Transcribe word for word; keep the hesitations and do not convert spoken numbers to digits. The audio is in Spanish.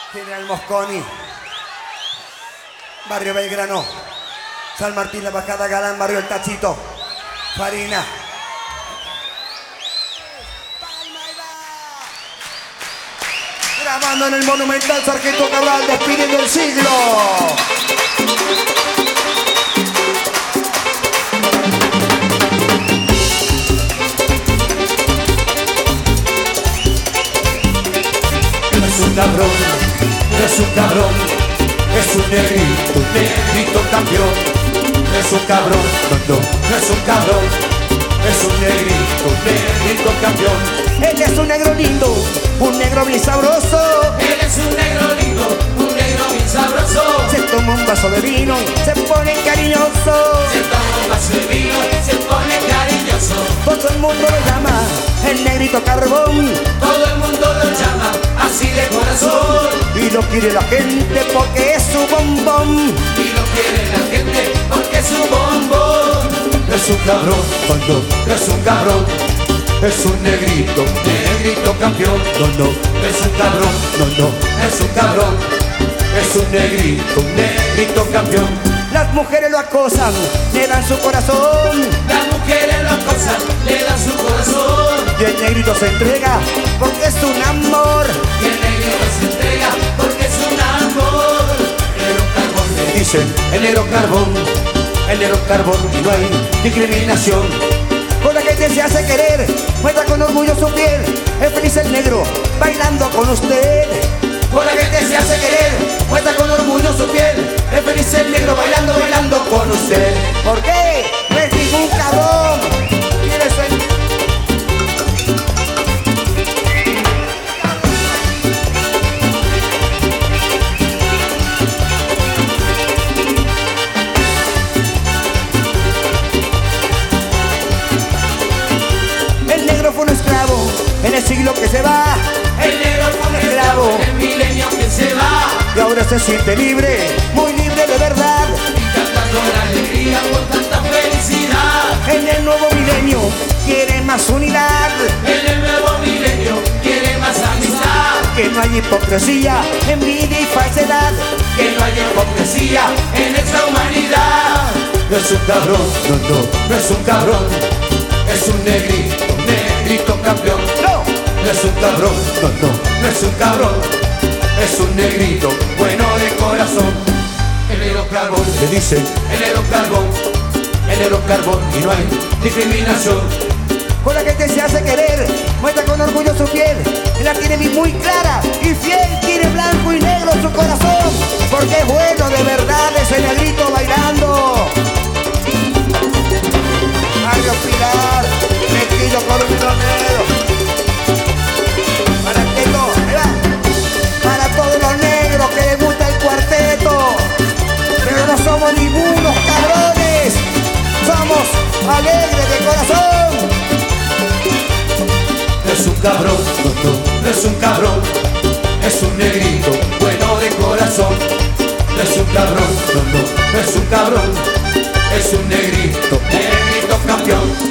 General Mosconi, Barrio Belgrano, San Martín, La Bajada, Galán, Barrio El Tachito, Farina. Grabando en el Monumental Sargento Cabral, despidiendo el siglo. Es un cabrón, es un cabrón, es un negrito, negrito campeón. Es un cabrón, no, no, es un cabrón, es un negrito, negrito campeón. Él es un negro lindo, un negro bien sabroso. Él es un negro lindo, un negro bien sabroso. Se toma un vaso de vino, se pone cariñoso. Se toma un vaso de vino, se pone cariñoso. Todo el mundo lo llama el negrito carbón. Todo el mundo lo llama así de corazón. Y lo quiere la gente porque es su bombón. Y lo quiere la gente porque es su bombón. Es un cabrón, cuando es un cabrón. Es un negrito, negrito campeón. No, no, es un cabrón, no, no, es un cabrón. Es un negrito, negrito campeón. Las mujeres lo acosan, le dan su corazón. Las mujeres lo acosan, le dan su corazón. Y el negrito se entrega porque es un amor. Y el negrito se entrega porque es un amor. El negro carbón, le dicen el negro carbón. El negro carbón y no hay discriminación. Con la gente se hace querer, muestra con orgullo su piel. Es feliz el negro, bailando con usted. Con la gente se hace querer, muestra con orgullo su piel. Es feliz el negro, bailando, bailando con usted. ¿Por qué? No es ningún cabrón. ¿Quién es el? El negro fue un esclavo en el siglo que se va. El negro fue un esclavo en el milenio que se va. Y ahora se siente libre, muy libre de verdad. Y cantando la alegría por tanta felicidad. En el nuevo milenio quiere más unidad. En el nuevo milenio quiere más amistad. Que no hay hipocresía, envidia y falsedad. Que no haya hipocresía en esta humanidad. No es un cabrón, no, no, no es un cabrón. Es un negrito, negrito campeón. No, No es un cabrón, no, no, no es un cabrón. Es un negrito, bueno de corazón. El negro carbón, le dicen el negro carbón. El negro carbón y no hay discriminación. con la gente se hace querer, muestra con orgullo su piel. Él la tiene muy clara y fiel, quiere blanco y negro su corazón. Porque es bueno de verdad ese negrito bailando. Mario Pilar, Mezquillo Coronel. Para el teto, para todos los negros que les gusta el cuarteto. Pero no somos ningunos cabrones, somos alegres de corazón. Es un cabrón, no, no, no es un cabrón. Es un negrito, bueno de corazón. No es un cabrón, no, no, no es un cabrón. Es un negrito, negrito campeón.